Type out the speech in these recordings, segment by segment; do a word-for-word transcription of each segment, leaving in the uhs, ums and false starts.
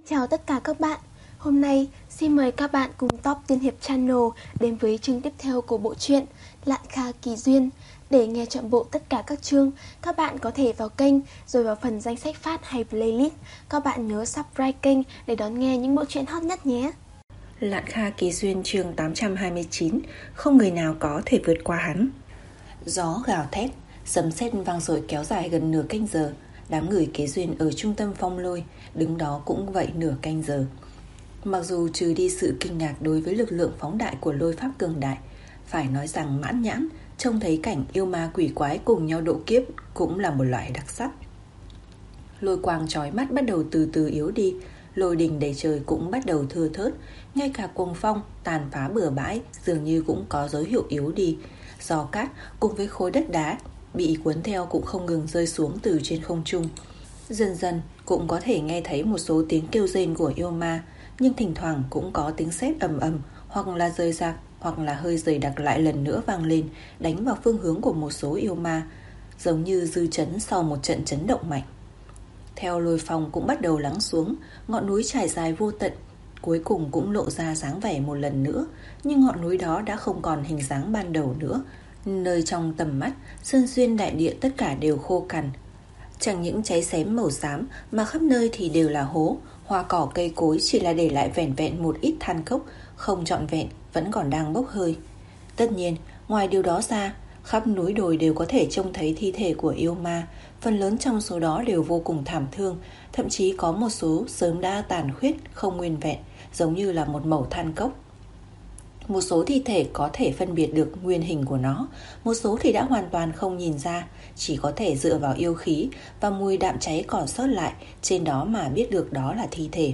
Chào tất cả các bạn. Hôm nay xin mời các bạn cùng Top Tiên Hiệp Channel đến với chương tiếp theo của bộ truyện Lạn Kha Kỳ Duyên. Để nghe trọn bộ tất cả các chương, các bạn có thể vào kênh rồi vào phần danh sách phát hay playlist. Các bạn nhớ subscribe kênh để đón nghe những bộ truyện hot nhất nhé. Lạn Kha Kỳ Duyên chương tám trăm hai mươi chín. Không người nào có thể vượt qua hắn. Gió gào thét, sấm sét vang dội kéo dài gần nửa canh giờ. Đám người kế duyên ở trung tâm phong lôi đứng đó cũng vậy nửa canh giờ. Mặc dù trừ đi sự kinh ngạc đối với lực lượng phóng đại của lôi pháp cường đại, phải nói rằng mãn nhãn trông thấy cảnh yêu ma quỷ quái cùng nhau độ kiếp cũng là một loại đặc sắc. Lôi quang chói mắt bắt đầu từ từ yếu đi, lôi đình đầy trời cũng bắt đầu thưa thớt, ngay cả cuồng phong tàn phá bừa bãi dường như cũng có dấu hiệu yếu đi. Gió cát cùng với khối đất đá bị cuốn theo cũng không ngừng rơi xuống từ trên không trung. Dần dần cũng có thể nghe thấy một số tiếng kêu rên của yêu ma, nhưng thỉnh thoảng cũng có tiếng sét ầm ầm, hoặc là rơi rạc, hoặc là hơi dày đặc lại lần nữa vang lên, đánh vào phương hướng của một số yêu ma, giống như dư chấn sau một trận chấn động mạnh. Theo lôi phong cũng bắt đầu lắng xuống, ngọn núi trải dài vô tận cuối cùng cũng lộ ra dáng vẻ một lần nữa, nhưng ngọn núi đó đã không còn hình dáng ban đầu nữa. Nơi trong tầm mắt, sơn xuyên đại địa tất cả đều khô cằn, chẳng những cháy xém màu xám mà khắp nơi thì đều là hố, hoa cỏ cây cối chỉ là để lại vẻn vẹn một ít than cốc, không trọn vẹn, vẫn còn đang bốc hơi. Tất nhiên, ngoài điều đó ra, khắp núi đồi đều có thể trông thấy thi thể của yêu ma, phần lớn trong số đó đều vô cùng thảm thương, thậm chí có một số sớm đã tàn khuyết, không nguyên vẹn, giống như là một mẩu than cốc. Một số thi thể có thể phân biệt được nguyên hình của nó, một số thì đã hoàn toàn không nhìn ra, chỉ có thể dựa vào yêu khí và mùi đạm cháy còn sót lại trên đó mà biết được đó là thi thể.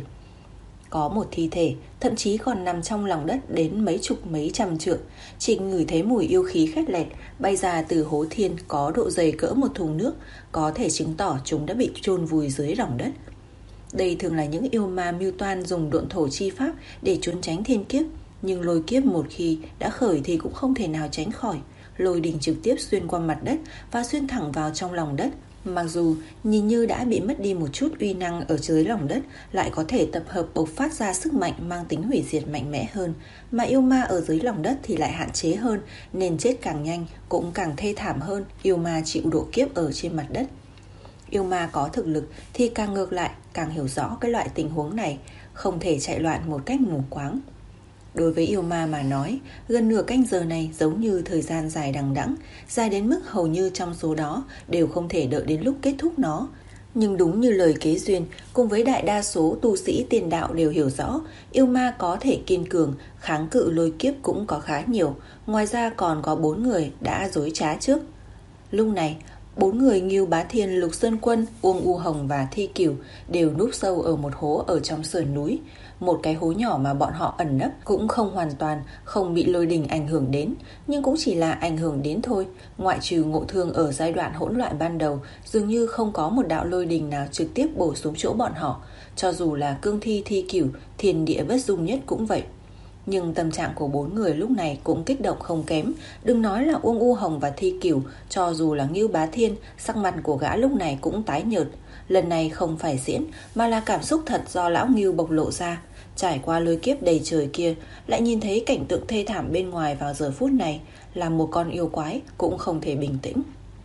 Có một thi thể thậm chí còn nằm trong lòng đất đến mấy chục mấy trăm trượng, chỉ ngửi thấy mùi yêu khí khét lẹt bay ra từ hố thiên có độ dày cỡ một thùng nước, có thể chứng tỏ chúng đã bị chôn vùi dưới lòng đất. Đây thường là những yêu ma mưu toan dùng độn thổ chi pháp để trốn tránh thiên kiếp, nhưng lôi kiếp một khi đã khởi thì cũng không thể nào tránh khỏi. Lôi đình trực tiếp xuyên qua mặt đất và xuyên thẳng vào trong lòng đất. Mặc dù nhìn như đã bị mất đi một chút uy năng ở dưới lòng đất, lại có thể tập hợp bộc phát ra sức mạnh mang tính hủy diệt mạnh mẽ hơn, mà yêu ma ở dưới lòng đất thì lại hạn chế hơn, nên chết càng nhanh cũng càng thê thảm hơn yêu ma chịu độ kiếp ở trên mặt đất. Yêu ma có thực lực thì càng ngược lại càng hiểu rõ cái loại tình huống này, không thể chạy loạn một cách mù quáng. Đối với yêu ma mà nói, gần nửa canh giờ này giống như thời gian dài đằng đẵng, dài đến mức hầu như trong số đó đều không thể đợi đến lúc kết thúc nó. Nhưng đúng như lời kế duyên, cùng với đại đa số tu sĩ tiền đạo đều hiểu rõ, yêu ma có thể kiên cường, kháng cự lôi kiếp cũng có khá nhiều, ngoài ra còn có bốn người đã dối trá trước. Lúc này, bốn người Ngưu Bá Thiên, Lục Sơn Quân, Uông U Hồng và Thi Cửu đều núp sâu ở một hố ở trong sườn núi. Một cái hố nhỏ mà bọn họ ẩn nấp cũng không hoàn toàn không bị lôi đình ảnh hưởng đến, nhưng cũng chỉ là ảnh hưởng đến thôi. Ngoại trừ ngộ thương ở giai đoạn hỗn loạn ban đầu, dường như không có một đạo lôi đình nào trực tiếp bổ xuống chỗ bọn họ. Cho dù là Cương Thi, Thi Cửu, thiên địa bất dung nhất cũng vậy. Nhưng tâm trạng của bốn người lúc này cũng kích động không kém. Đừng nói là Uông U Hồng và Thi Cửu, cho dù là Ngưu Bá Thiên, sắc mặt của gã lúc này cũng tái nhợt. Lần này không phải diễn, mà là cảm xúc thật do lão Ngưu bộc lộ ra. Trải qua lôi kiếp đầy trời kia, lại nhìn thấy cảnh tượng thê thảm bên ngoài vào giờ phút này, làm một con yêu quái cũng không thể bình tĩnh.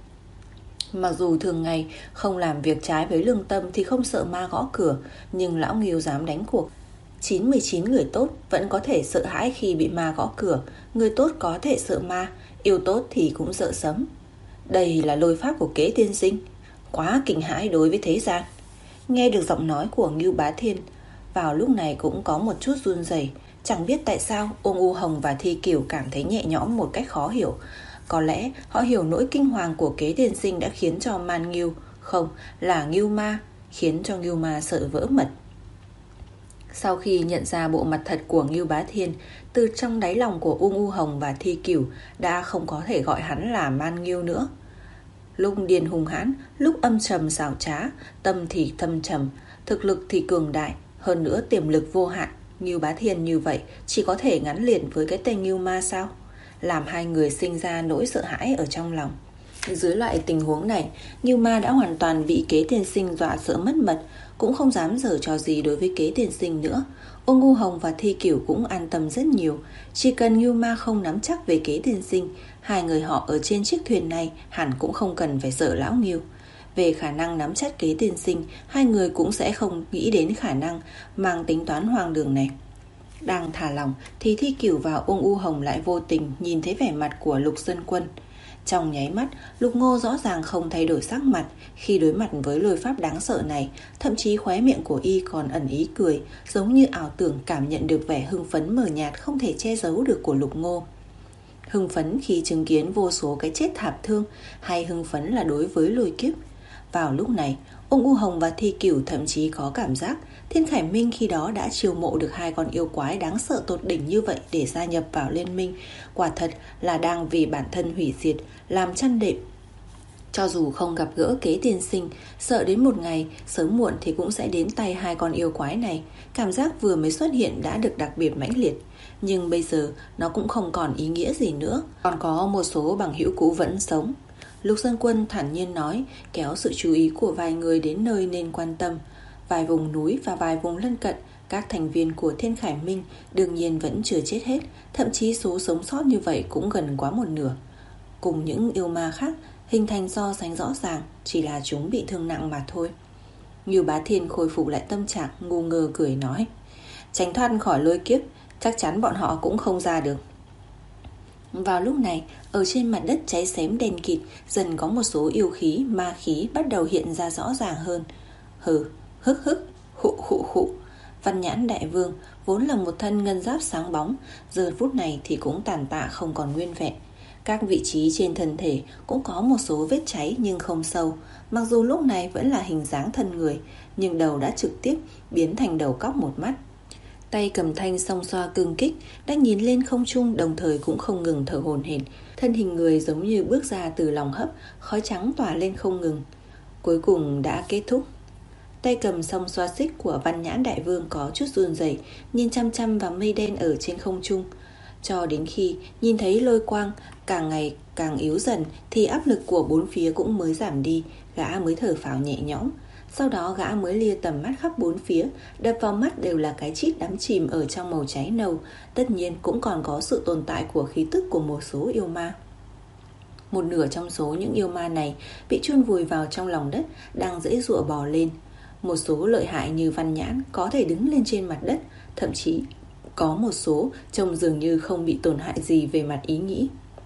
Mặc dù thường ngày không làm việc trái với lương tâm thì không sợ ma gõ cửa, nhưng lão Ngưu dám đánh cuộc. chín mươi chín người tốt vẫn có thể sợ hãi khi bị ma gõ cửa, người tốt có thể sợ ma, yêu tốt thì cũng sợ sấm. Đây là lôi pháp của Kế tiên sinh, quá kinh hãi đối với thế gian. Nghe được giọng nói của Ngưu Bá Thiên, vào lúc này cũng có một chút run rẩy. Chẳng biết tại sao Uông U Hồng và Thi Cửu cảm thấy nhẹ nhõm một cách khó hiểu. Có lẽ họ hiểu nỗi kinh hoàng của Kế tiên sinh đã khiến cho Man Ngưu, không, là Ngưu Ma, khiến cho Ngưu Ma sợ vỡ mật. Sau khi nhận ra bộ mặt thật của Ngưu Bá Thiên, từ trong đáy lòng của Uông U Hồng và Thi Cửu đã không có thể gọi hắn là Man Ngưu nữa. Lúc điên hung hãn, lúc âm trầm xảo trá, tâm thì thâm trầm, thực lực thì cường đại, hơn nữa tiềm lực vô hạn. Ngưu Bá Thiên như vậy chỉ có thể gắn liền với cái tên Ngưu Ma sao? Làm hai người sinh ra nỗi sợ hãi ở trong lòng. Dưới loại tình huống này, Ngưu Ma đã hoàn toàn bị Kế Tiên Sinh dọa sợ mất mật, cũng không dám giở trò gì đối với Kế Tiên Sinh nữa. Ôn Ngu Hồng và Thi Cửu cũng an tâm rất nhiều. Chỉ cần Ngưu Ma không nắm chắc về Kế Tiên Sinh, hai người họ ở trên chiếc thuyền này hẳn cũng không cần phải sợ lão Ngưu. Về khả năng nắm chắc Kế Tiên Sinh, hai người cũng sẽ không nghĩ đến khả năng mang tính toán hoang đường này. Đang thả lỏng thì Thi Cửu và Ôn Ngu Hồng lại vô tình nhìn thấy vẻ mặt của Lục Dân Quân. Trong nháy mắt, Lục Ngô rõ ràng không thay đổi sắc mặt khi đối mặt với lôi pháp đáng sợ này, thậm chí khóe miệng của y còn ẩn ý cười, giống như ảo tưởng cảm nhận được vẻ hưng phấn mờ nhạt không thể che giấu được của Lục Ngô. Hưng phấn khi chứng kiến vô số cái chết thảm thương, hay hưng phấn là đối với lôi kiếp? Vào lúc này, Ôn Ngu Hồng và Thi Cửu thậm chí có cảm giác Thiên Khải Minh khi đó đã chiêu mộ được hai con yêu quái đáng sợ tột đỉnh như vậy để gia nhập vào liên minh, quả thật là đang vì bản thân hủy diệt, làm chăn đệm. Cho dù không gặp gỡ Kế Tiên Sinh, sợ đến một ngày sớm muộn thì cũng sẽ đến tay hai con yêu quái này. Cảm giác vừa mới xuất hiện đã được đặc biệt mãnh liệt, nhưng bây giờ nó cũng không còn ý nghĩa gì nữa. Còn có một số bằng hữu cũ vẫn sống. Lục Dân Quân thản nhiên nói, kéo sự chú ý của vài người đến nơi nên quan tâm. Vài vùng núi và vài vùng lân cận, các thành viên của Thiên Khải Minh đương nhiên vẫn chưa chết hết, thậm chí số sống sót như vậy cũng gần quá một nửa. Cùng những yêu ma khác, hình thành so sánh rõ ràng, chỉ là chúng bị thương nặng mà thôi. Ngưu Bá Thiên khôi phục lại tâm trạng, ngu ngơ cười nói, tránh thoát khỏi lôi kiếp, chắc chắn bọn họ cũng không ra được. Vào lúc này, ở trên mặt đất cháy xém đen kịt, dần có một số yêu khí, ma khí bắt đầu hiện ra rõ ràng hơn. Hừ, hức hức, hụ hụ hụ. Văn Nhãn Đại Vương vốn là một thân ngân giáp sáng bóng, giờ phút này thì cũng tàn tạ không còn nguyên vẹn. Các vị trí trên thân thể cũng có một số vết cháy nhưng không sâu. Mặc dù lúc này vẫn là hình dáng thân người, nhưng đầu đã trực tiếp biến thành đầu cóc một mắt. Tay cầm thanh song xoa cương kích, đang nhìn lên không trung, đồng thời cũng không ngừng thở hổn hển. Thân hình người giống như bước ra từ lòng hấp, khói trắng tỏa lên không ngừng. Cuối cùng đã kết thúc. Tay cầm song xoa xích của Văn Nhãn Đại Vương có chút run rẩy, nhìn chăm chăm vào mây đen ở trên không trung. Cho đến khi nhìn thấy lôi quang càng ngày càng yếu dần thì áp lực của bốn phía cũng mới giảm đi, gã mới thở phào nhẹ nhõm. Sau đó gã mới lia tầm mắt khắp bốn phía, đập vào mắt đều là cái chít đắm chìm ở trong màu cháy nâu. Tất nhiên cũng còn có sự tồn tại của khí tức của một số yêu ma. Một nửa trong số những yêu ma này bị chôn vùi vào trong lòng đất, đang giãy giụa bò lên. Một số lợi hại như Văn Nhãn có thể đứng lên trên mặt đất, thậm chí có một số trông dường như không bị tổn hại gì về mặt ý nghĩ.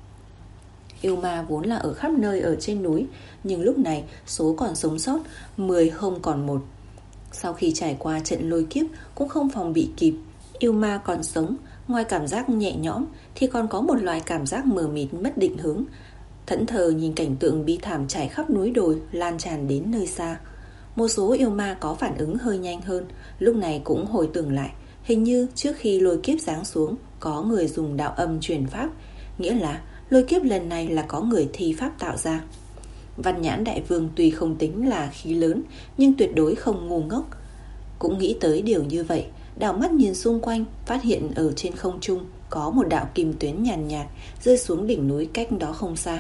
Yêu ma vốn là ở khắp nơi ở trên núi, nhưng lúc này số còn sống sót mười không còn một. Sau khi trải qua trận lôi kiếp cũng không phòng bị kịp, yêu ma còn sống, ngoài cảm giác nhẹ nhõm thì còn có một loại cảm giác mờ mịt mất định hướng, thẫn thờ nhìn cảnh tượng bi thảm trải khắp núi đồi lan tràn đến nơi xa. Một số yêu ma có phản ứng hơi nhanh hơn, lúc này cũng hồi tưởng lại, hình như trước khi lôi kiếp giáng xuống có người dùng đạo âm truyền pháp, nghĩa là lôi kiếp lần này là có người thi pháp tạo ra. Văn Nhãn Đại Vương tuy không tính là khí lớn, nhưng tuyệt đối không ngu ngốc. Cũng nghĩ tới điều như vậy, đảo mắt nhìn xung quanh, phát hiện ở trên không trung có một đạo kim tuyến nhàn nhạt, nhạt rơi xuống đỉnh núi cách đó không xa.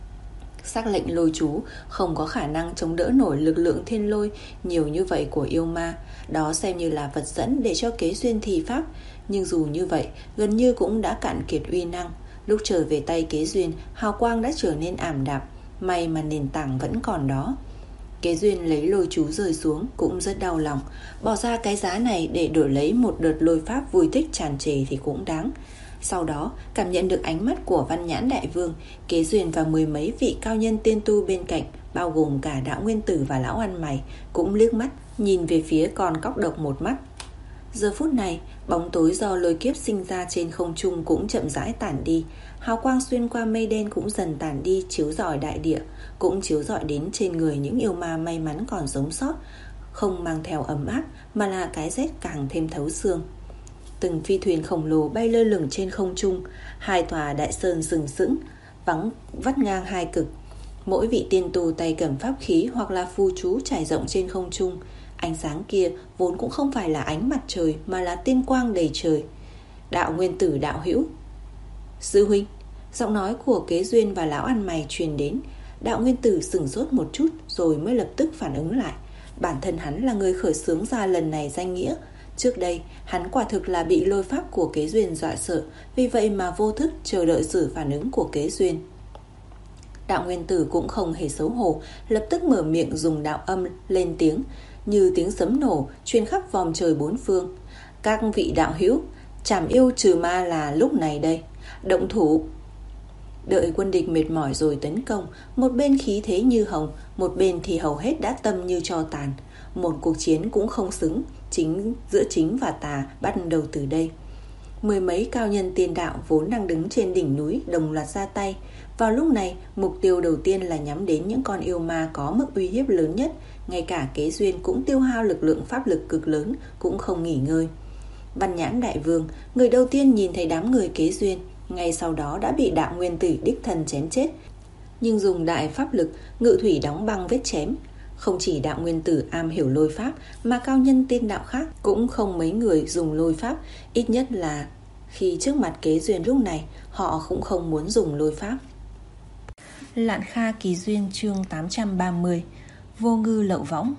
Sắc lệnh lôi chú không có khả năng chống đỡ nổi lực lượng thiên lôi nhiều như vậy của yêu ma, đó xem như là vật dẫn để cho Kế Duyên thi pháp. Nhưng dù như vậy, gần như cũng đã cạn kiệt uy năng. Lúc trở về tay Kế Duyên, hào quang đã trở nên ảm đạm, may mà nền tảng vẫn còn đó. Kế Duyên lấy lôi chú rơi xuống cũng rất đau lòng, bỏ ra cái giá này để đổi lấy một đợt lôi pháp vui thích tràn trề thì cũng đáng. Sau đó cảm nhận được ánh mắt của Văn Nhãn Đại Vương, Kế Duyên và mười mấy vị cao nhân tiên tu bên cạnh, bao gồm cả Đạo Nguyên Tử và Lão Ăn Mày, cũng liếc mắt nhìn về phía con cóc độc một mắt. Giờ phút này, bóng tối do lôi kiếp sinh ra trên không trung cũng chậm rãi tản đi, hào quang xuyên qua mây đen cũng dần tản đi, chiếu rọi đại địa, cũng chiếu rọi đến trên người những yêu ma may mắn còn sống sót, không mang theo ấm áp mà là cái rét càng thêm thấu xương. Từng phi thuyền khổng lồ bay lơ lửng trên không trung, hai tòa đại sơn sừng sững, vắng vắt ngang hai cực. Mỗi vị tiên tu tay cầm pháp khí hoặc là phù chú trải rộng trên không trung. Ánh sáng kia vốn cũng không phải là ánh mặt trời mà là tiên quang đầy trời. Đạo Nguyên Tử đạo hữu. Sư huynh. Giọng nói của Kế Duyên và Lão Ăn Mày truyền đến. Đạo Nguyên Tử sửng sốt một chút rồi mới lập tức phản ứng lại. Bản thân hắn là người khởi xướng ra lần này danh nghĩa. Trước đây hắn quả thực là bị lôi pháp của Kế Duyên dọa sợ, vì vậy mà vô thức chờ đợi sự phản ứng của Kế Duyên. Đạo Nguyên Tử cũng không hề xấu hổ, lập tức mở miệng dùng đạo âm lên tiếng, như tiếng sấm nổ truyền khắp vòng trời bốn phương. Các vị đạo hữu, trảm yêu trừ ma là lúc này đây, động thủ. Đợi quân địch mệt mỏi rồi tấn công, một bên khí thế như hồng, một bên thì hầu hết đã tâm như tro tàn. Một cuộc chiến cũng không xứng chính giữa chính và tà bắt đầu từ đây. Mười mấy cao nhân tiên đạo vốn đang đứng trên đỉnh núi đồng loạt ra tay. Vào lúc này, mục tiêu đầu tiên là nhắm đến những con yêu ma có mức uy hiếp lớn nhất. Ngay cả Kế Duyên cũng tiêu hao lực lượng pháp lực cực lớn, cũng không nghỉ ngơi. Văn Nhãn Đại Vương, người đầu tiên nhìn thấy đám người Kế Duyên, ngay sau đó đã bị Đạo Nguyên Tử đích thân chém chết, nhưng dùng đại pháp lực ngự thủy đóng băng vết chém. Không chỉ Đạo Nguyên Tử am hiểu lôi pháp, mà cao nhân tiên đạo khác cũng không mấy người dùng lôi pháp. Ít nhất là khi trước mặt Kế Duyên lúc này, họ cũng không muốn dùng lôi pháp. Lạn Kha Kỳ Duyên chương tám trăm ba mươi. Vô ngư lậu võng.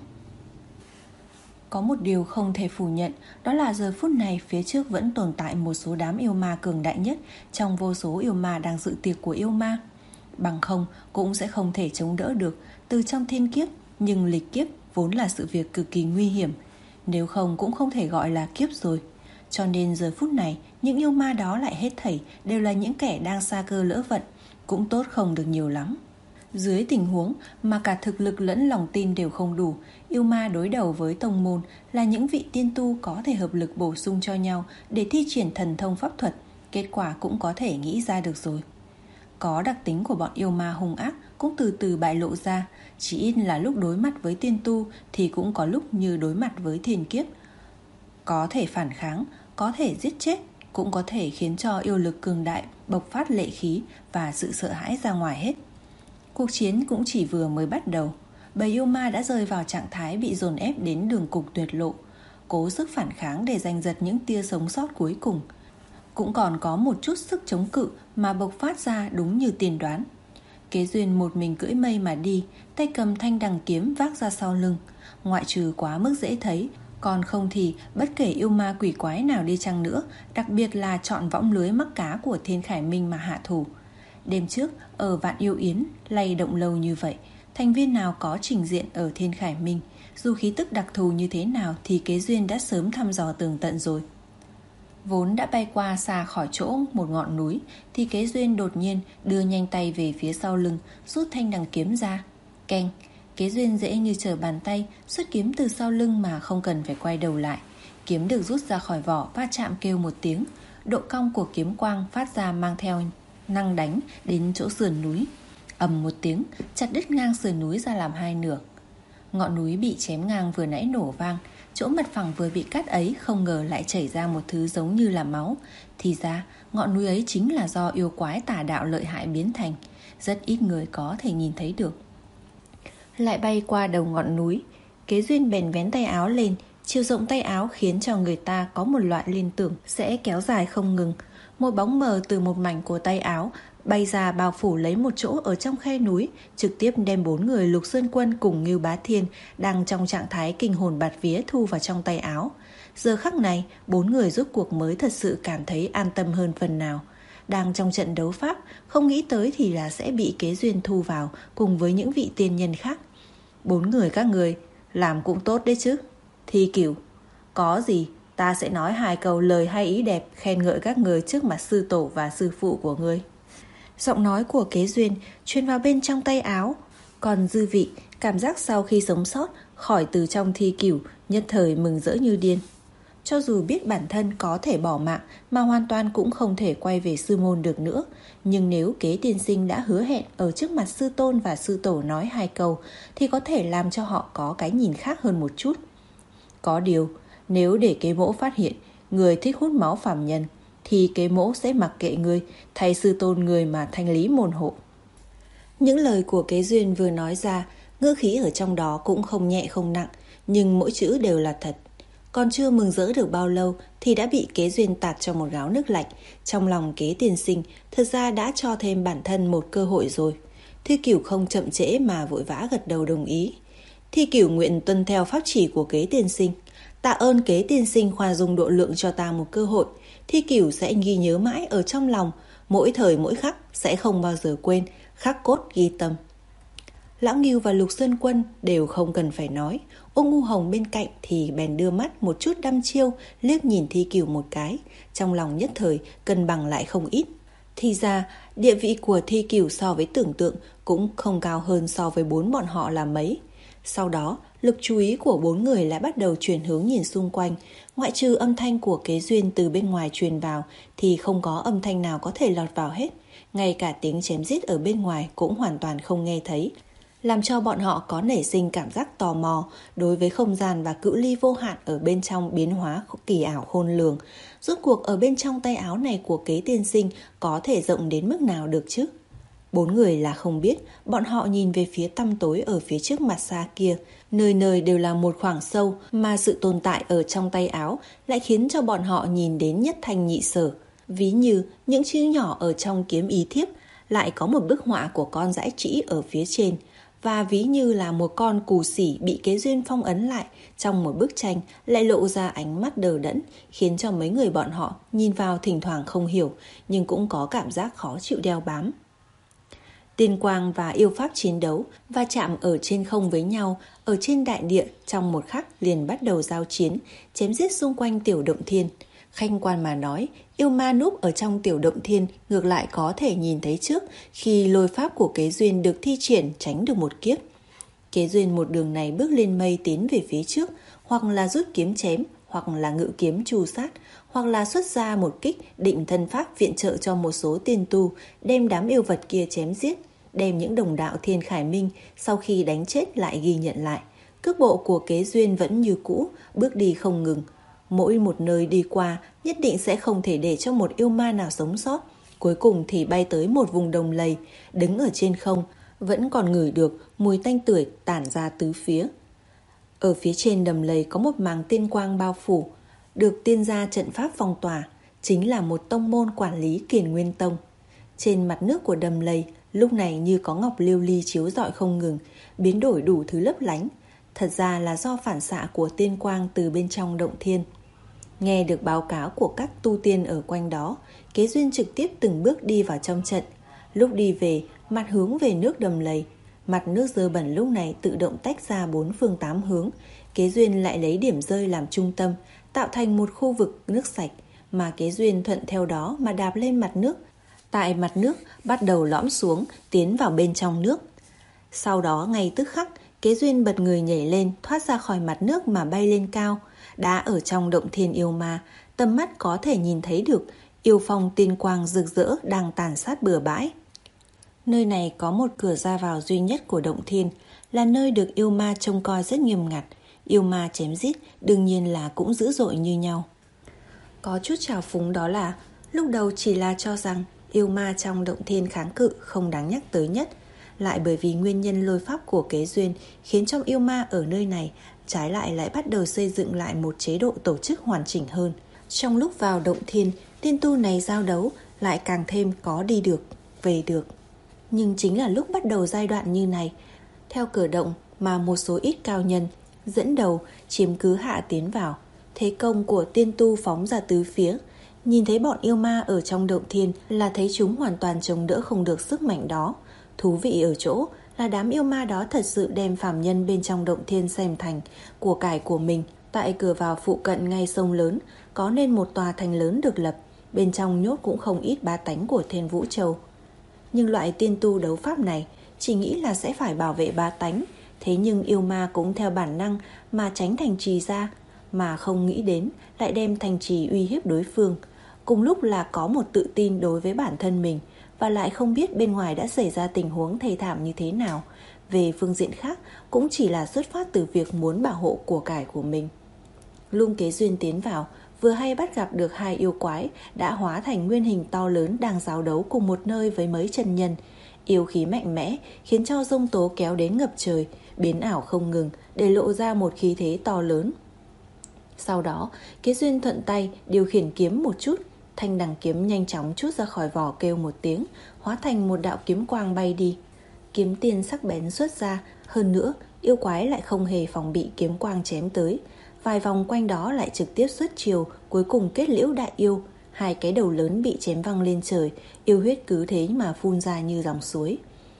Có một điều không thể phủ nhận, đó là giờ phút này phía trước vẫn tồn tại một số đám yêu ma cường đại nhất trong vô số yêu ma đang dự tiệc của yêu ma. Bằng không cũng sẽ không thể chống đỡ được từ trong thiên kiếp, nhưng lịch kiếp vốn là sự việc cực kỳ nguy hiểm, nếu không cũng không thể gọi là kiếp rồi. Cho nên giờ phút này, những yêu ma đó lại hết thảy đều là những kẻ đang sa cơ lỡ vận, cũng tốt không được nhiều lắm. Dưới tình huống mà cả thực lực lẫn lòng tin đều không đủ, yêu ma đối đầu với tông môn là những vị tiên tu có thể hợp lực bổ sung cho nhau để thi triển thần thông pháp thuật, kết quả cũng có thể nghĩ ra được rồi. Có đặc tính của bọn yêu ma hung ác cũng từ từ bại lộ ra, chỉ ít là lúc đối mặt với tiên tu thì cũng có lúc như đối mặt với thiên kiếp. Có thể phản kháng, có thể giết chết, cũng có thể khiến cho yêu lực cường đại bộc phát lệ khí và sự sợ hãi ra ngoài hết. Cuộc chiến cũng chỉ vừa mới bắt đầu, bầy yêu ma đã rơi vào trạng thái bị dồn ép đến đường cùng tuyệt lộ, cố sức phản kháng để giành giật những tia sống sót cuối cùng. Cũng còn có một chút sức chống cự mà bộc phát ra đúng như tiên đoán. Kế Duyên một mình cưỡi mây mà đi, tay cầm thanh đằng kiếm vác ra sau lưng. Ngoại trừ quá mức dễ thấy, còn không thì bất kể yêu ma quỷ quái nào đi chăng nữa, đặc biệt là chọn võng lưới mắc cá của Thiên Khải Minh mà hạ thủ. Đêm trước ở Vạn Yêu Yến lay động lâu như vậy, thành viên nào có trình diện ở Thiên Khải Minh, dù khí tức đặc thù như thế nào thì Kế Duyên đã sớm thăm dò tường tận rồi. Vốn đã bay qua xa khỏi chỗ một ngọn núi, thì Kế Duyên đột nhiên đưa nhanh tay về phía sau lưng, rút thanh đằng kiếm ra. Keng, Kế Duyên dễ như trở bàn tay xuất kiếm từ sau lưng mà không cần phải quay đầu lại. Kiếm được rút ra khỏi vỏ, va chạm kêu một tiếng, độ cong của kiếm quang phát ra mang theo năng đánh đến chỗ sườn núi. Ầm một tiếng, chặt đứt ngang sườn núi ra làm hai nửa. Ngọn núi bị chém ngang vừa nãy nổ vang, chỗ mặt phẳng vừa bị cắt ấy không ngờ lại chảy ra một thứ giống như là máu. Thì ra ngọn núi ấy chính là do yêu quái tà đạo lợi hại biến thành, rất ít người có thể nhìn thấy được. Lại bay qua đầu ngọn núi, Kế Duyên bèn vén tay áo lên. Chiều rộng tay áo khiến cho người ta có một loại liên tưởng sẽ kéo dài không ngừng. Một bóng mờ từ một mảnh của tay áo bay ra bao phủ lấy một chỗ ở trong khe núi, trực tiếp đem bốn người Lục Sơn Quân cùng Ngưu Bá Thiên đang trong trạng thái kinh hồn bạt vía thu vào trong tay áo. Giờ khắc này, bốn người rốt cuộc mới thật sự cảm thấy an tâm hơn phần nào. Đang trong trận đấu pháp, không nghĩ tới thì là sẽ bị Kế Duyên thu vào cùng với những vị tiên nhân khác. Bốn người các người làm cũng tốt đấy chứ. Thi Cửu, có gì ta sẽ nói hai câu lời hay ý đẹp khen ngợi các người trước mặt sư tổ và sư phụ của ngươi. Giọng nói của Kế Duyên truyền vào bên trong tay áo. Còn dư vị, cảm giác sau khi sống sót khỏi từ trong Thi Cửu nhất thời mừng rỡ như điên. Cho dù biết bản thân có thể bỏ mạng mà hoàn toàn cũng không thể quay về sư môn được nữa, nhưng nếu Kế tiên sinh đã hứa hẹn ở trước mặt sư tôn và sư tổ nói hai câu thì có thể làm cho họ có cái nhìn khác hơn một chút. Có điều, nếu để Kế mỗ phát hiện người thích hút máu phàm nhân thì Kế mỗ sẽ mặc kệ người, thay sư tôn người mà thanh lý môn hộ. Những lời của Kế Duyên vừa nói ra, ngữ khí ở trong đó cũng không nhẹ không nặng, nhưng mỗi chữ đều là thật. Còn chưa mừng rỡ được bao lâu thì đã bị Kế Duyên tạt cho một gáo nước lạnh. Trong lòng Kế tiên sinh thật ra đã cho thêm bản thân một cơ hội rồi. Thi Cửu không chậm trễ mà vội vã gật đầu đồng ý. Thi Cửu nguyện tuân theo pháp chỉ của Kế tiên sinh. Tạ ơn Kế tiên sinh khoan dung độ lượng cho ta một cơ hội. Thi Cửu sẽ ghi nhớ mãi ở trong lòng, mỗi thời mỗi khắc sẽ không bao giờ quên, khắc cốt ghi tâm. Lão Ngưu và Lục Sơn Quân đều không cần phải nói. Ôn Ngu Hồng bên cạnh thì bèn đưa mắt một chút đăm chiêu liếc nhìn Thi Cửu một cái, trong lòng nhất thời cân bằng lại không ít. Thì ra địa vị của Thi Cửu so với tưởng tượng cũng không cao hơn so với bốn bọn họ là mấy. Sau đó lực chú ý của bốn người lại bắt đầu chuyển hướng nhìn xung quanh. Ngoại trừ âm thanh của Kế Duyên từ bên ngoài truyền vào thì không có âm thanh nào có thể lọt vào hết. Ngay cả tiếng chém giết ở bên ngoài cũng hoàn toàn không nghe thấy, làm cho bọn họ có nảy sinh cảm giác tò mò đối với không gian và cự ly vô hạn ở bên trong biến hóa kỳ ảo khôn lường. Rốt cuộc ở bên trong tay áo này của Kế tiên sinh có thể rộng đến mức nào được chứ? Bốn người là không biết, bọn họ nhìn về phía tăm tối ở phía trước mặt xa kia. Nơi nơi đều là một khoảng sâu, mà sự tồn tại ở trong tay áo lại khiến cho bọn họ nhìn đến nhất thanh nhị sở. Ví như những chữ nhỏ ở trong kiếm ý thiếp, lại có một bức họa của con dãi trĩ ở phía trên. Và ví như là một con cù xỉ bị Kế Duyên phong ấn lại trong một bức tranh, lại lộ ra ánh mắt đờ đẫn, khiến cho mấy người bọn họ nhìn vào thỉnh thoảng không hiểu, nhưng cũng có cảm giác khó chịu đeo bám. Tiên quang và yêu pháp chiến đấu và chạm ở trên không với nhau, ở trên đại địa trong một khắc liền bắt đầu giao chiến, chém giết xung quanh tiểu động thiên. Khanh quan mà nói, yêu ma núp ở trong tiểu động thiên ngược lại có thể nhìn thấy trước khi lôi pháp của Kế Duyên được thi triển, tránh được một kiếp. Kế Duyên một đường này bước lên mây tiến về phía trước, hoặc là rút kiếm chém, hoặc là ngự kiếm trù sát, hoặc là xuất ra một kích định thân pháp viện trợ cho một số tiên tu, đem đám yêu vật kia chém giết, đem những đồng đạo Thiên Khải Minh sau khi đánh chết lại ghi nhận lại. Cước bộ của Kế Duyên vẫn như cũ, bước đi không ngừng. Mỗi một nơi đi qua nhất định sẽ không thể để cho một yêu ma nào sống sót. Cuối cùng thì bay tới một vùng đồng lầy, đứng ở trên không, vẫn còn ngửi được mùi tanh tưởi tản ra tứ phía. Ở phía trên đầm lầy có một màng tiên quang bao phủ, được tiên gia trận pháp phong tỏa, chính là một tông môn quản lý Kiền Nguyên Tông. Trên mặt nước của đầm lầy lúc này như có ngọc lưu ly chiếu rọi không ngừng, biến đổi đủ thứ lấp lánh. Thật ra là do phản xạ của tiên quang từ bên trong động thiên. Nghe được báo cáo của các tu tiên ở quanh đó, Kế Duyên trực tiếp từng bước đi vào trong trận. Lúc đi về, mặt hướng về nước đầm lầy. Mặt nước dơ bẩn lúc này tự động tách ra bốn phương tám hướng. Kế Duyên lại lấy điểm rơi làm trung tâm, tạo thành một khu vực nước sạch, mà Kế Duyên thuận theo đó mà đạp lên mặt nước. Tại mặt nước bắt đầu lõm xuống, tiến vào bên trong nước. Sau đó ngay tức khắc, Kế Duyên bật người nhảy lên, thoát ra khỏi mặt nước mà bay lên cao. Đã ở trong động thiên yêu ma, tầm mắt có thể nhìn thấy được yêu phong tiên quang rực rỡ đang tàn sát bừa bãi. Nơi này có một cửa ra vào duy nhất của động thiên, là nơi được yêu ma trông coi rất nghiêm ngặt. Yêu ma chém giết đương nhiên là cũng dữ dội như nhau. Có chút trào phúng đó là lúc đầu chỉ là cho rằng yêu ma trong động thiên kháng cự không đáng nhắc tới nhất, lại bởi vì nguyên nhân lôi pháp của Kế Duyên khiến trong yêu ma ở nơi này trái lại lại bắt đầu xây dựng lại một chế độ tổ chức hoàn chỉnh hơn. Trong lúc vào động thiên, tiên tu này giao đấu lại càng thêm có đi được, về được. Nhưng chính là lúc bắt đầu giai đoạn như này, theo cử động mà một số ít cao nhân dẫn đầu chiếm cứ hạ tiến vào. Thế công của tiên tu phóng ra tứ phía. Nhìn thấy bọn yêu ma ở trong động thiên là thấy chúng hoàn toàn chống đỡ không được sức mạnh đó. Thú vị ở chỗ là đám yêu ma đó thật sự đem phàm nhân bên trong động thiên xem thành của cải của mình. Tại cửa vào phụ cận ngay sông lớn có nên một tòa thành lớn được lập, bên trong nhốt cũng không ít bá tánh của Thiên Vũ Châu. Nhưng loại tiên tu đấu pháp này chỉ nghĩ là sẽ phải bảo vệ bá tánh, thế nhưng yêu ma cũng theo bản năng mà tránh thành trì ra, mà không nghĩ đến lại đem thành trì uy hiếp đối phương. Cùng lúc là có một tự tin đối với bản thân mình, và lại không biết bên ngoài đã xảy ra tình huống thê thảm như thế nào. Về phương diện khác cũng chỉ là xuất phát từ việc muốn bảo hộ của cải của mình. Lung Kế Duyên tiến vào, vừa hay bắt gặp được hai yêu quái đã hóa thành nguyên hình to lớn đang giao đấu cùng một nơi với mấy chân nhân. Yêu khí mạnh mẽ khiến cho giông tố kéo đến ngập trời, biến ảo không ngừng để lộ ra một khí thế to lớn. Sau đó, Kế Duyên thuận tay điều khiển kiếm một chút, thanh đằng kiếm nhanh chóng trút ra khỏi vỏ kêu một tiếng, hóa thành một đạo kiếm quang bay đi. kiếm tiên sắc bén xuất ra. Hơn nữa, yêu quái lại không hề phòng bị kiếm quang chém tới. Vài vòng quanh đó lại trực tiếp xuất chiều, cuối cùng kết liễu đại yêu. Hai cái đầu lớn bị chém văng lên trời, yêu huyết cứ thế mà phun ra như dòng suối.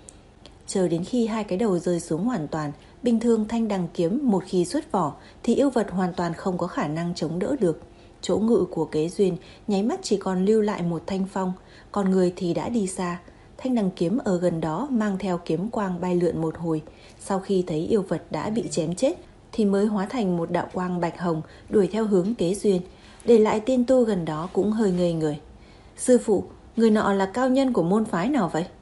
Chờ đến khi hai cái đầu rơi xuống hoàn toàn, bình thường thanh đằng kiếm một khi xuất vỏ thì yêu vật hoàn toàn không có khả năng chống đỡ được. Chỗ ngự của Kế Duyên nháy mắt chỉ còn lưu lại một thanh phong, còn người thì đã đi xa. Thanh đằng kiếm ở gần đó mang theo kiếm quang bay lượn một hồi, sau khi thấy yêu vật đã bị chém chết thì mới hóa thành một đạo quang bạch hồng đuổi theo hướng Kế Duyên. Để lại tiên tu gần đó cũng hơi ngây người. Sư phụ, người nọ là cao nhân của môn phái nào vậy?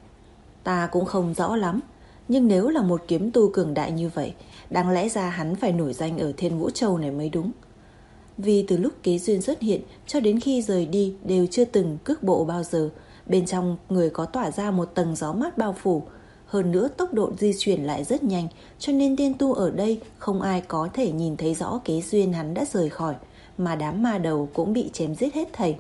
Ta cũng không rõ lắm, nhưng nếu là một kiếm tu cường đại như vậy, đáng lẽ ra hắn phải nổi danh ở Thiên Vũ Châu này mới đúng. Vì từ lúc Kế Duyên xuất hiện cho đến khi rời đi đều chưa từng cước bộ bao giờ. Bên trong người có tỏa ra một tầng gió mát bao phủ. Hơn nữa tốc độ di chuyển lại rất nhanh, cho nên tiên tu ở đây không ai có thể nhìn thấy rõ Kế Duyên hắn đã rời khỏi, mà đám ma đầu cũng bị chém giết hết thảy.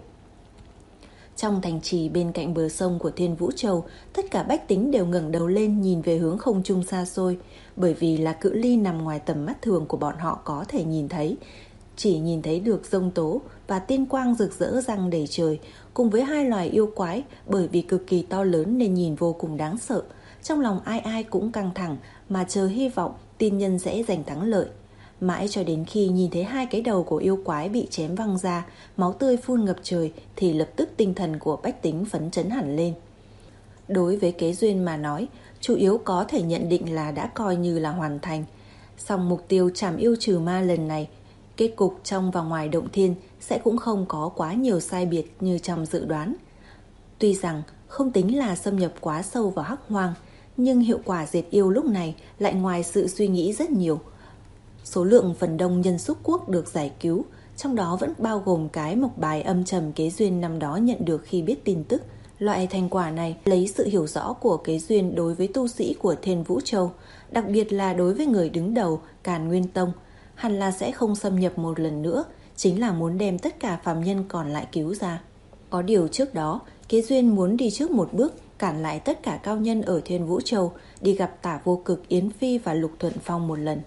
Trong thành trì bên cạnh bờ sông của Thiên Vũ Châu, tất cả bách tính đều ngẩng đầu lên nhìn về hướng không trung xa xôi, bởi vì là cự ly nằm ngoài tầm mắt thường của bọn họ có thể nhìn thấy. Chỉ nhìn thấy được giông tố và tiên quang rực rỡ răng đầy trời, cùng với hai loài yêu quái, bởi vì cực kỳ to lớn nên nhìn vô cùng đáng sợ. Trong lòng ai ai cũng căng thẳng mà chờ hy vọng tiên nhân sẽ giành thắng lợi. Mãi cho đến khi nhìn thấy hai cái đầu của yêu quái bị chém văng ra, máu tươi phun ngập trời, thì lập tức tinh thần của bách tính phấn chấn hẳn lên. Đối với Kế Duyên mà nói, chủ yếu có thể nhận định là đã coi như là hoàn thành. Song mục tiêu trảm yêu trừ ma lần này, kết cục trong và ngoài động thiên sẽ cũng không có quá nhiều sai biệt như trong dự đoán. Tuy rằng không tính là xâm nhập quá sâu vào hắc hoang, nhưng hiệu quả diệt yêu lúc này lại ngoài sự suy nghĩ rất nhiều. Số lượng phần đông nhân xúc quốc được giải cứu, trong đó vẫn bao gồm cái mộc bài âm trầm Kế Duyên năm đó nhận được khi biết tin tức. Loại thành quả này lấy sự hiểu rõ của Kế Duyên đối với tu sĩ của Thiên Vũ Châu, đặc biệt là đối với người đứng đầu Càn Nguyên Tông, hẳn là sẽ không xâm nhập một lần nữa, chính là muốn đem tất cả phàm nhân còn lại cứu ra. Có điều trước đó, Kế Duyên muốn đi trước một bước, cản lại tất cả cao nhân ở Thiên Vũ Châu, đi gặp Tả Vô Cực, Yến Phi và Lục Thuận Phong một lần.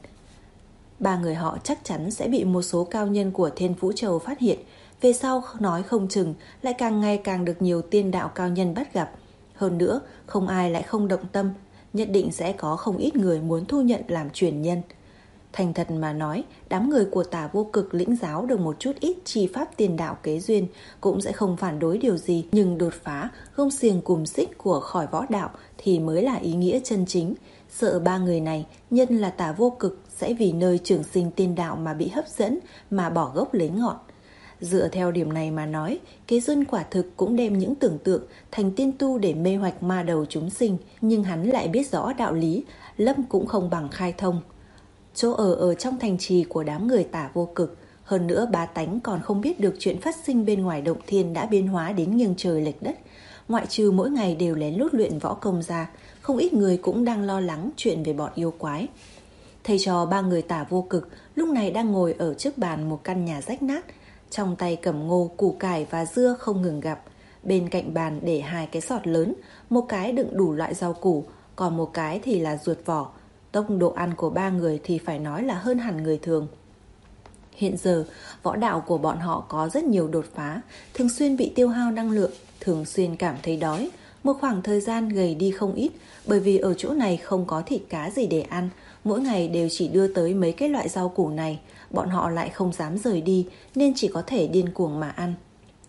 Ba người họ chắc chắn sẽ bị một số cao nhân của Thiên Vũ Châu phát hiện, về sau nói không chừng lại càng ngày càng được nhiều tiên đạo cao nhân bắt gặp. Hơn nữa, không ai lại không động tâm, nhất định sẽ có không ít người muốn thu nhận làm truyền nhân. Thành thật mà nói, đám người của Tả Vô Cực lĩnh giáo được một chút ít chi pháp tiền đạo Kế Duyên cũng sẽ không phản đối điều gì, nhưng đột phá gông xiềng cùm xích của khỏi võ đạo thì mới là ý nghĩa chân chính. Sợ ba người này, nhân là Tả Vô Cực, sẽ vì nơi trường sinh tiên đạo mà bị hấp dẫn, mà bỏ gốc lấy ngọn. Dựa theo điểm này mà nói, Kế Duyên quả thực cũng đem những tưởng tượng thành tiên tu để mê hoạch ma đầu chúng sinh, nhưng hắn lại biết rõ đạo lý, lâm cũng không bằng khai thông. Chỗ ở ở trong thành trì của đám người Tả Vô Cực, hơn nữa bá tánh còn không biết được chuyện phát sinh bên ngoài động thiên đã biến hóa đến nghiêng trời lệch đất. Ngoại trừ mỗi ngày đều lén lút luyện võ công ra, không ít người cũng đang lo lắng chuyện về bọn yêu quái. Thầy trò ba người Tả Vô Cực lúc này đang ngồi ở trước bàn một căn nhà rách nát, trong tay cầm ngô, củ cải và dưa không ngừng gặp. Bên cạnh bàn để hai cái sọt lớn, một cái đựng đủ loại rau củ, còn một cái thì là ruột vỏ. Tốc độ ăn của ba người thì phải nói là hơn hẳn người thường. Hiện giờ, võ đạo của bọn họ có rất nhiều đột phá, thường xuyên bị tiêu hao năng lượng, thường xuyên cảm thấy đói. Một khoảng thời gian gầy đi không ít, bởi vì ở chỗ này không có thịt cá gì để ăn, mỗi ngày đều chỉ đưa tới mấy cái loại rau củ này, bọn họ lại không dám rời đi nên chỉ có thể điên cuồng mà ăn.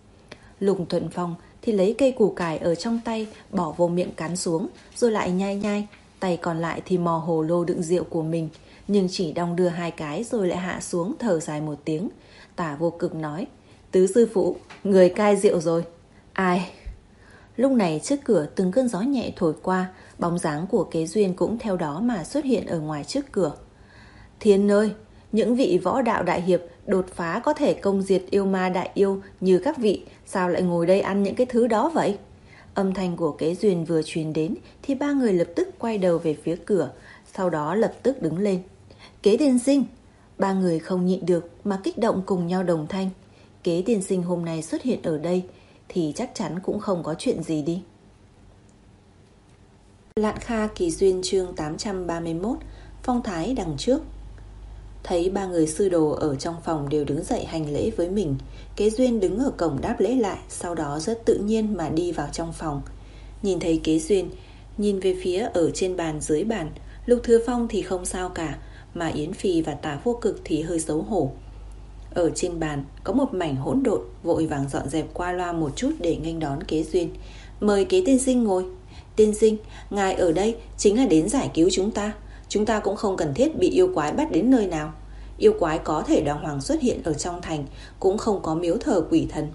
Lục Thuận Phong thì lấy cây củ cải ở trong tay bỏ vô miệng cắn xuống, rồi lại nhai nhai, tay còn lại thì mò hồ lô đựng rượu của mình, nhưng chỉ đong đưa hai cái rồi lại hạ xuống thở dài một tiếng. Tả Vô Cực nói: "Tứ sư phụ, người cai rượu rồi." "Ai?" Lúc này trước cửa từng cơn gió nhẹ thổi qua, bóng dáng của Kế Duyên cũng theo đó mà xuất hiện ở ngoài trước cửa. "Thiên ơi, những vị võ đạo đại hiệp đột phá có thể công diệt yêu ma đại yêu như các vị, sao lại ngồi đây ăn những cái thứ đó vậy?" Âm thanh của Kế Duyên vừa truyền đến thì ba người lập tức quay đầu về phía cửa, sau đó lập tức đứng lên. "Kế tiên sinh!" Ba người không nhịn được mà kích động cùng nhau đồng thanh. Kế tiên sinh hôm nay xuất hiện ở đây thì chắc chắn cũng không có chuyện gì đi. Lạn Kha Kỳ Duyên chương tám trăm ba mươi mốt. Phong thái đằng trước. Thấy ba người sư đồ ở trong phòng đều đứng dậy hành lễ với mình, Kế Duyên đứng ở cổng đáp lễ lại, sau đó rất tự nhiên mà đi vào trong phòng. Nhìn thấy Kế Duyên, nhìn về phía ở trên bàn dưới bàn, Lục Thừa Phong thì không sao cả, mà Yến Phi và Tả Vô Cực thì hơi xấu hổ. Ở trên bàn có một mảnh hỗn độn, vội vàng dọn dẹp qua loa một chút để nghênh đón Kế Duyên. Mời Kế tiên sinh ngồi. Tiên sinh, ngài ở đây chính là đến giải cứu chúng ta. Chúng ta cũng không cần thiết bị yêu quái bắt đến nơi nào. Yêu quái có thể đàng hoàng xuất hiện ở trong thành, cũng không có miếu thờ quỷ thần.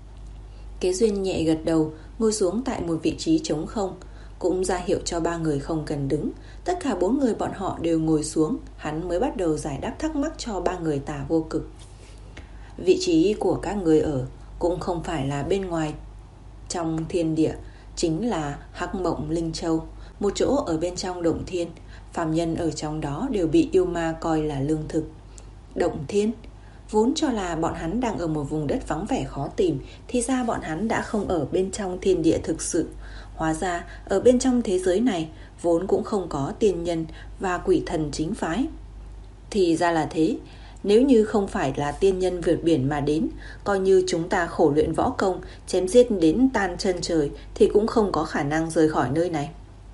Kế Duyên nhẹ gật đầu, ngồi xuống tại một vị trí trống không, cũng ra hiệu cho ba người không cần đứng. Tất cả bốn người bọn họ đều ngồi xuống, hắn mới bắt đầu giải đáp thắc mắc cho ba người Tả Vô Cực. Vị trí của các người ở cũng không phải là bên ngoài trong thiên địa, chính là Hắc Mộng Linh Châu, một chỗ ở bên trong Động Thiên. Phàm nhân ở trong đó đều bị yêu ma coi là lương thực. Động Thiên, vốn cho là bọn hắn đang ở một vùng đất vắng vẻ khó tìm, thì ra bọn hắn đã không ở bên trong thiên địa thực sự. Hóa ra ở bên trong thế giới này vốn cũng không có tiên nhân và quỷ thần chính phái. Thì ra là thế. Nếu như không phải là tiên nhân vượt biển mà đến, coi như chúng ta khổ luyện võ công, chém giết đến tan chân trời, thì cũng không có khả năng rời khỏi nơi này.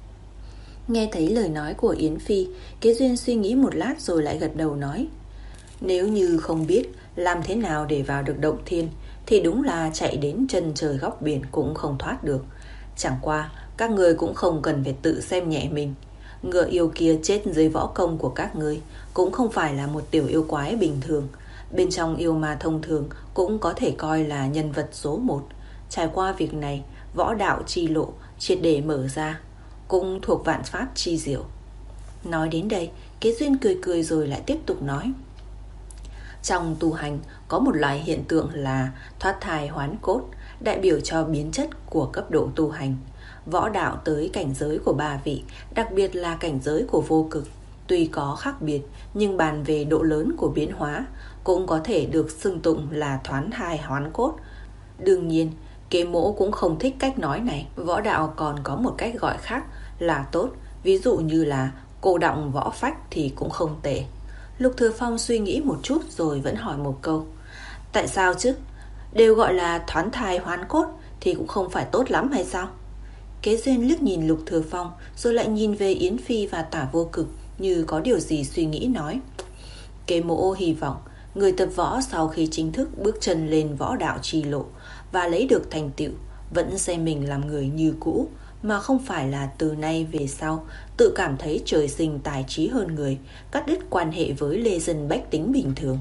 Nghe thấy lời nói của Yến Phi, Kế Duyên suy nghĩ một lát rồi lại gật đầu nói: Nếu như không biết làm thế nào để vào được Động Thiên, thì đúng là chạy đến chân trời góc biển cũng không thoát được. Chẳng qua các người cũng không cần phải tự xem nhẹ mình. Ngựa yêu kia chết dưới võ công của các ngươi cũng không phải là một tiểu yêu quái bình thường. Bên trong yêu ma thông thường cũng có thể coi là nhân vật số một. Trải qua việc này, võ đạo chi lộ triệt để mở ra, cũng thuộc vạn pháp chi diệu. Nói đến đây, Kế Duyên cười cười rồi lại tiếp tục nói: Trong tu hành có một loại hiện tượng là thoát thai hoán cốt, đại biểu cho biến chất của cấp độ tu hành. Võ đạo tới cảnh giới của ba vị, đặc biệt là cảnh giới của Vô Cực, tuy có khác biệt, nhưng bàn về độ lớn của biến hóa, cũng có thể được xưng tụng là thoát thai hoán cốt. Đương nhiên, Kế Mỗ cũng không thích cách nói này. Võ đạo còn có một cách gọi khác là tốt, ví dụ như là cô đọng võ phách thì cũng không tệ. Lục Thừa Phong suy nghĩ một chút rồi vẫn hỏi một câu: Tại sao chứ? Đều gọi là thoát thai hoán cốt thì cũng không phải tốt lắm hay sao? Kế Duyên liếc nhìn Lục Thừa Phong rồi lại nhìn về Yến Phi và Tả Vô Cực, như có điều gì suy nghĩ nói: Kế Mỗ hy vọng người tập võ sau khi chính thức bước chân lên võ đạo chi lộ và lấy được thành tựu, vẫn xem mình làm người như cũ, mà không phải là từ nay về sau tự cảm thấy trời sinh tài trí hơn người, cắt đứt quan hệ với lê dân bách tính bình thường.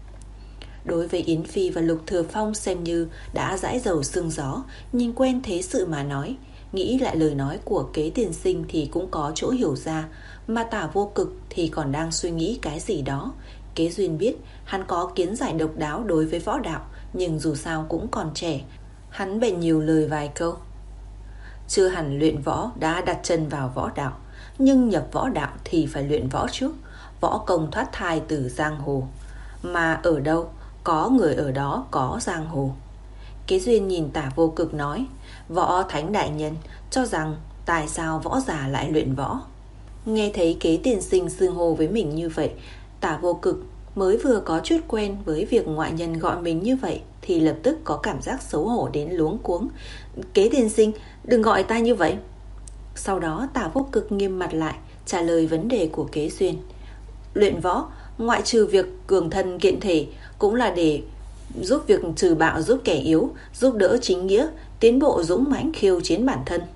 Đối với Yến Phi và Lục Thừa Phong xem như đã dãi dầu sương gió, nhìn quen thế sự mà nói, nghĩ lại lời nói của Kế tiên sinh thì cũng có chỗ hiểu ra, mà Tả Vô Cực thì còn đang suy nghĩ cái gì đó. Kế Duyên biết hắn có kiến giải độc đáo đối với võ đạo, nhưng dù sao cũng còn trẻ, hắn bèn nhiều lời vài câu. Chưa hẳn luyện võ đã đặt chân vào võ đạo, nhưng nhập võ đạo thì phải luyện võ trước. Võ công thoát thai từ giang hồ, mà ở đâu có người ở đó có giang hồ. Kế Duyên nhìn Tả Vô Cực nói: Võ thánh đại nhân cho rằng tại sao võ giả lại luyện võ? Nghe thấy Kế tiên sinh xưng hô với mình như vậy, Tả Vô Cực mới vừa có chút quen với việc ngoại nhân gọi mình như vậy thì lập tức có cảm giác xấu hổ đến luống cuống. Kế tiên sinh, đừng gọi ta như vậy. Sau đó Tả Vô Cực nghiêm mặt lại, trả lời vấn đề của Kế Duyên. Luyện võ, ngoại trừ việc cường thân kiện thể, cũng là để giúp việc trừ bạo giúp kẻ yếu, giúp đỡ chính nghĩa, tiến bộ dũng mãnh khiêu chiến bản thân.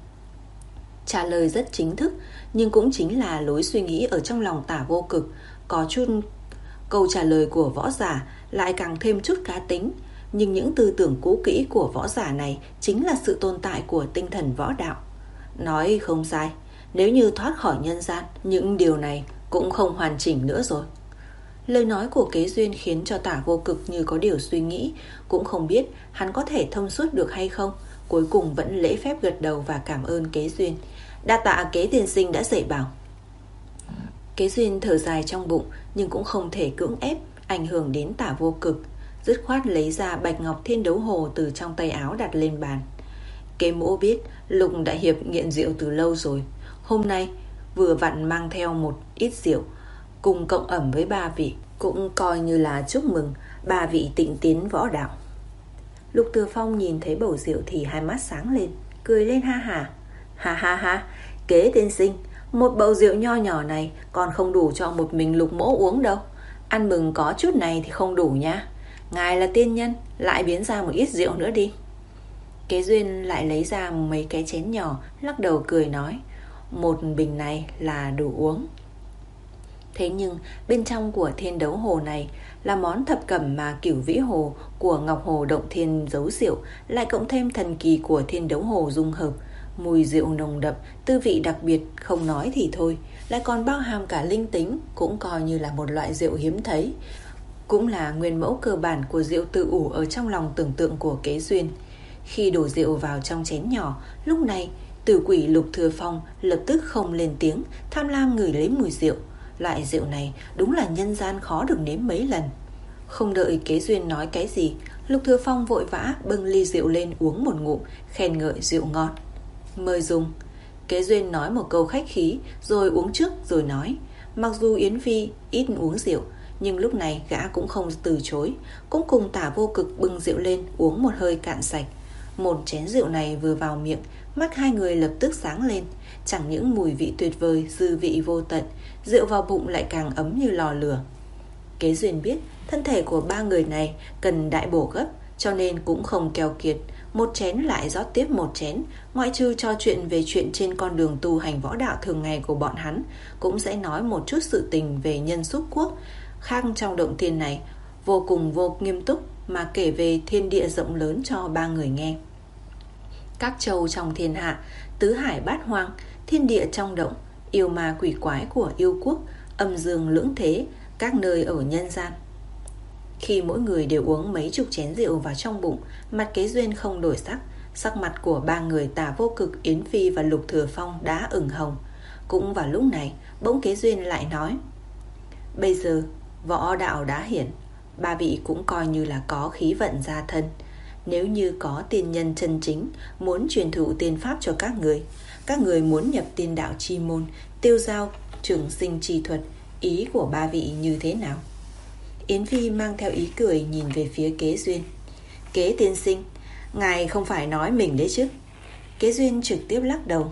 Trả lời rất chính thức, nhưng cũng chính là lối suy nghĩ ở trong lòng Tả Vô Cực. Có chút câu trả lời của võ giả lại càng thêm chút cá tính, nhưng những tư tưởng cũ kỹ của võ giả này chính là sự tồn tại của tinh thần võ đạo. Nói không sai, nếu như thoát khỏi nhân gian, những điều này cũng không hoàn chỉnh nữa rồi. Lời nói của Kế Duyên khiến cho Tả Vô Cực như có điều suy nghĩ, cũng không biết hắn có thể thông suốt được hay không. Cuối cùng vẫn lễ phép gật đầu và cảm ơn Kế Duyên. Đa tạ Kế tiên sinh đã dạy bảo. Kế Duyên thở dài trong bụng, nhưng cũng không thể cưỡng ép ảnh hưởng đến Tả Vô Cực, dứt khoát lấy ra bạch ngọc thiên đấu hồ từ trong tay áo đặt lên bàn. Kế Mỗ biết Lục đại hiệp nghiện rượu từ lâu rồi, Hôm nay vừa vặn mang theo một ít rượu, cùng cộng ẩm với ba vị, cũng coi như là chúc mừng ba vị tịnh tiến võ đạo. Lục Thừa Phong nhìn thấy bầu rượu thì hai mắt sáng lên, cười lên ha hả. Ha ha ha, Kế tiên sinh, một bầu rượu nho nhỏ này còn không đủ cho một mình Lục mỗ uống đâu. Ăn mừng có chút này thì không đủ nha. Ngài là tiên nhân, lại biến ra một ít rượu nữa đi. Kế Duyên lại lấy ra mấy cái chén nhỏ, lắc đầu cười nói, một bình này là đủ uống. Thế nhưng bên trong của thiên đấu hồ này là món thập cẩm mà Cửu Vĩ Hồ của Ngọc Hồ Động Thiên giấu rượu, lại cộng thêm thần kỳ của thiên đấu hồ dung hợp. Mùi rượu nồng đậm, tư vị đặc biệt không nói thì thôi, lại còn bao hàm cả linh tính, cũng coi như là một loại rượu hiếm thấy, cũng là nguyên mẫu cơ bản của rượu tự ủ ở trong lòng tưởng tượng của Kế Duyên. Khi đổ rượu vào trong chén nhỏ, lúc này tử quỷ Lục Thừa Phong lập tức không lên tiếng, tham lam ngửi lấy mùi rượu. Loại rượu này đúng là nhân gian khó được nếm mấy lần. Không đợi Kế Duyên nói cái gì, Lục Thừa Phong vội vã bưng ly rượu lên uống một ngụm, khen ngợi rượu ngon. Mời dùng. Kế Duyên nói một câu khách khí, rồi uống trước rồi nói, mặc dù Yến Phi ít uống rượu, nhưng lúc này gã cũng không từ chối, cũng cùng Tả Vô Cực bưng rượu lên uống một hơi cạn sạch. Một chén rượu này vừa vào miệng, mắt hai người lập tức sáng lên. Chẳng những mùi vị tuyệt vời, dư vị vô tận, rượu vào bụng lại càng ấm như lò lửa. Kế Duyên biết thân thể của ba người này cần đại bổ gấp, cho nên cũng không keo kiệt, một chén lại rót tiếp một chén. Ngoại trừ trò chuyện về chuyện trên con đường tu hành võ đạo thường ngày của bọn hắn, cũng sẽ nói một chút sự tình về nhân xúc quốc khác trong động thiên này, vô cùng vô nghiêm túc mà kể về thiên địa rộng lớn cho ba người nghe. Các châu trong thiên hạ, tứ hải bát hoang, thiên địa trong động, yêu ma quỷ quái của yêu quốc, âm dương lưỡng thế, các nơi ở nhân gian. Khi mỗi người đều uống mấy chục chén rượu vào trong bụng, mặt Kế Duyên không đổi sắc. Sắc mặt của ba người Tả Vô Cực, Yến Phi và Lục Thừa Phong đã ửng hồng. Cũng vào lúc này, bỗng Kế Duyên lại nói, bây giờ võ đạo đã hiển, ba vị cũng coi như là có khí vận gia thân. Nếu như có tiên nhân chân chính muốn truyền thụ tiên pháp cho các người, các người muốn nhập tiên đạo chi môn, tiêu giao trường sinh chi thuật, ý của ba vị như thế nào? Yến Phi mang theo ý cười nhìn về phía Kế Duyên. Kế tiên sinh, ngài không phải nói mình đấy chứ? Kế Duyên trực tiếp lắc đầu.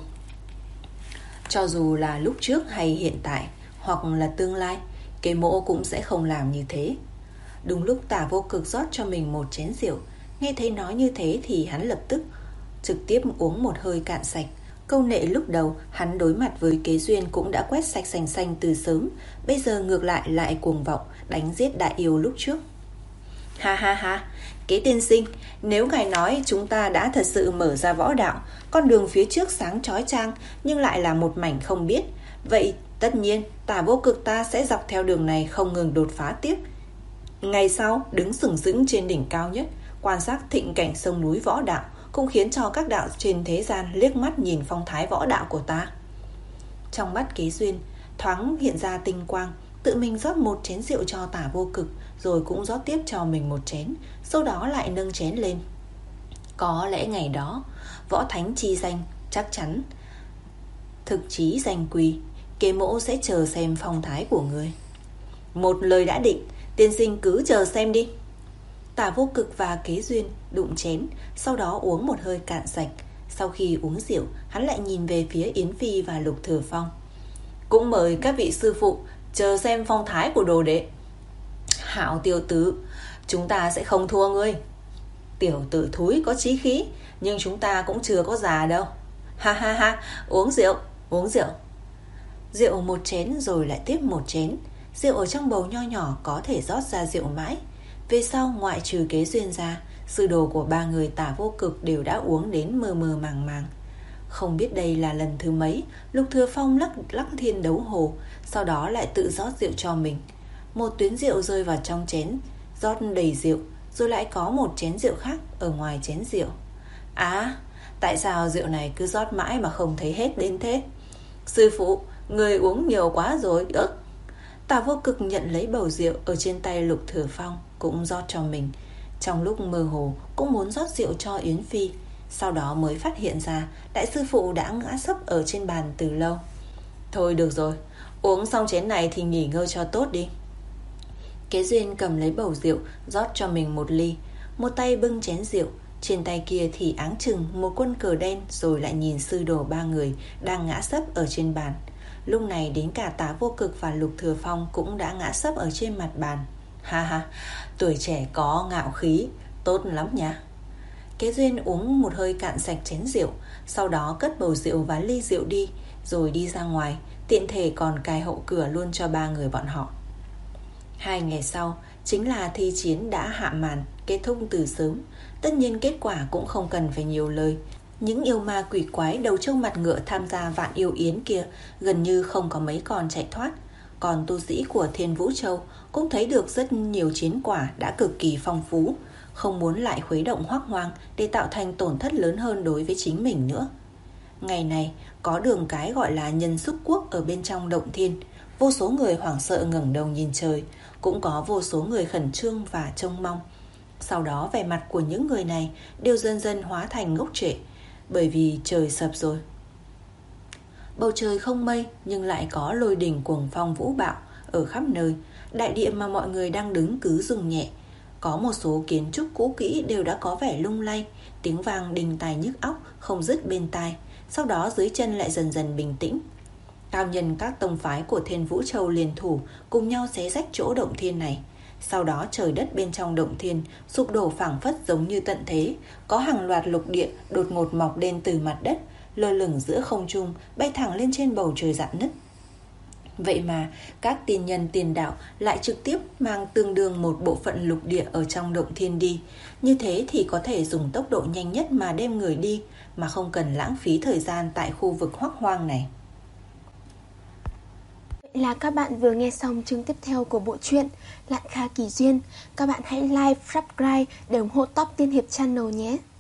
Cho dù là lúc trước hay hiện tại, hoặc là tương lai, Kế mỗ cũng sẽ không làm như thế. Đúng lúc Tả Vô Cực rót cho mình một chén rượu, nghe thấy nói như thế thì hắn lập tức trực tiếp uống một hơi cạn sạch. Câu nệ lúc đầu hắn đối mặt với Kế Duyên cũng đã quét sạch sành xanh từ sớm, bây giờ ngược lại lại cuồng vọng đánh giết đại yêu lúc trước. Ha ha ha, Kế tiên sinh, nếu ngài nói chúng ta đã thật sự mở ra võ đạo, con đường phía trước sáng chói chang nhưng lại là một mảnh không biết, vậy tất nhiên Tả Vô Cực ta sẽ dọc theo đường này không ngừng đột phá tiếp. Ngày sau đứng sừng sững trên đỉnh cao nhất, quan sát thịnh cảnh sông núi võ đạo, cũng khiến cho các đạo trên thế gian liếc mắt nhìn phong thái võ đạo của ta. Trong mắt Kế Duyên thoáng hiện ra tinh quang, tự mình rót một chén rượu cho Tả Vô Cực, rồi cũng rót tiếp cho mình một chén, sau đó lại nâng chén lên. Có lẽ ngày đó võ thánh chi danh chắc chắn thực chí danh quy, Kế mỗ sẽ chờ xem phong thái của người. Một lời đã định, tiên sinh cứ chờ xem đi. Tả Vô Cực và Kế Duyên đụng chén, sau đó uống một hơi cạn sạch. Sau khi uống rượu, hắn lại nhìn về phía Yến Phi và Lục Thừa Phong. Cũng mời các vị sư phụ chờ xem phong thái của đồ đệ. Hảo tiểu tử, chúng ta sẽ không thua ngươi. Tiểu tử thúi có chí khí, nhưng chúng ta cũng chưa có già đâu. Ha ha ha, uống rượu, uống rượu. Rượu một chén rồi lại tiếp một chén. Rượu ở trong bầu nho nhỏ có thể rót ra rượu mãi. Về sau ngoại trừ Kế Duyên ra, sư đồ của ba người Tả Vô Cực đều đã uống đến mơ mơ màng màng. Không biết đây là lần thứ mấy, Lục Thừa Phong lắc lắc thiên đấu hồ, sau đó lại tự rót rượu cho mình. Một tuyến rượu rơi vào trong chén, rót đầy rượu, rồi lại có một chén rượu khác ở ngoài chén rượu. Á, tại sao rượu này cứ rót mãi mà không thấy hết đến thế? Sư phụ, người uống nhiều quá rồi, ức. Tả Vô Cực nhận lấy bầu rượu ở trên tay Lục Thừa Phong, cũng rót cho mình. Trong lúc mơ hồ cũng muốn rót rượu cho Yến Phi. Sau đó mới phát hiện ra đại sư phụ đã ngã sấp ở trên bàn từ lâu. Thôi được rồi, uống xong chén này thì nghỉ ngơi cho tốt đi. Kế Duyên cầm lấy bầu rượu, rót cho mình một ly. Một tay bưng chén rượu, trên tay kia thì áng chừng một quân cờ đen, rồi lại nhìn sư đồ ba người đang ngã sấp ở trên bàn. Lúc này đến cả Tá Vô Cực và Lục Thừa Phong cũng đã ngã sấp ở trên mặt bàn. Ha ha, tuổi trẻ có ngạo khí, tốt lắm nha. Kế Duyên uống một hơi cạn sạch chén rượu, sau đó cất bầu rượu và ly rượu đi, rồi đi ra ngoài, tiện thể còn cài hậu cửa luôn cho ba người bọn họ. Hai ngày sau, chính là thi chiến đã hạ màn, kết thúc từ sớm. Tất nhiên kết quả cũng không cần phải nhiều lời. Những yêu ma quỷ quái đầu trâu mặt ngựa tham gia vạn yêu yến kia gần như không có mấy con chạy thoát. Còn tu sĩ của Thiên Vũ Châu cũng thấy được rất nhiều chiến quả đã cực kỳ phong phú, không muốn lại khuấy động Hoắc Hoang để tạo thành tổn thất lớn hơn đối với chính mình nữa. Ngày này có đường cái gọi là Nhân Xúc Quốc ở bên trong động thiên. Vô số người hoảng sợ ngẩng đầu nhìn trời, cũng có vô số người khẩn trương và trông mong. Sau đó vẻ mặt của những người này đều dần dần hóa thành ngốc trệ, bởi vì trời sập rồi. Bầu trời không mây nhưng lại có lôi đình cuồng phong vũ bạo ở khắp nơi. Đại địa mà mọi người đang đứng cứ rung nhẹ. Có một số kiến trúc cũ kỹ đều đã có vẻ lung lay, tiếng vang đinh tai nhức óc không dứt bên tai. Sau đó dưới chân lại dần dần bình tĩnh. Cao nhân các tông phái của Thiên Vũ Châu liên thủ cùng nhau xé rách chỗ động thiên này. Sau đó trời đất bên trong động thiên sụp đổ phảng phất giống như tận thế. Có hàng loạt lục địa đột ngột mọc lên từ mặt đất, lơ lửng giữa không trung, bay thẳng lên trên bầu trời rạn nứt. Vậy mà các tiên nhân tiền đạo lại trực tiếp mang tương đương một bộ phận lục địa ở trong động thiên đi. Như thế thì có thể dùng tốc độ nhanh nhất mà đem người đi, mà không cần lãng phí thời gian tại khu vực Hoắc Hoang này. Vậy là các bạn vừa nghe xong chương tiếp theo của bộ truyện Lạn Kha Kỳ Duyên. Các bạn hãy like, subscribe để ủng hộ Top Tiên Hiệp Channel nhé.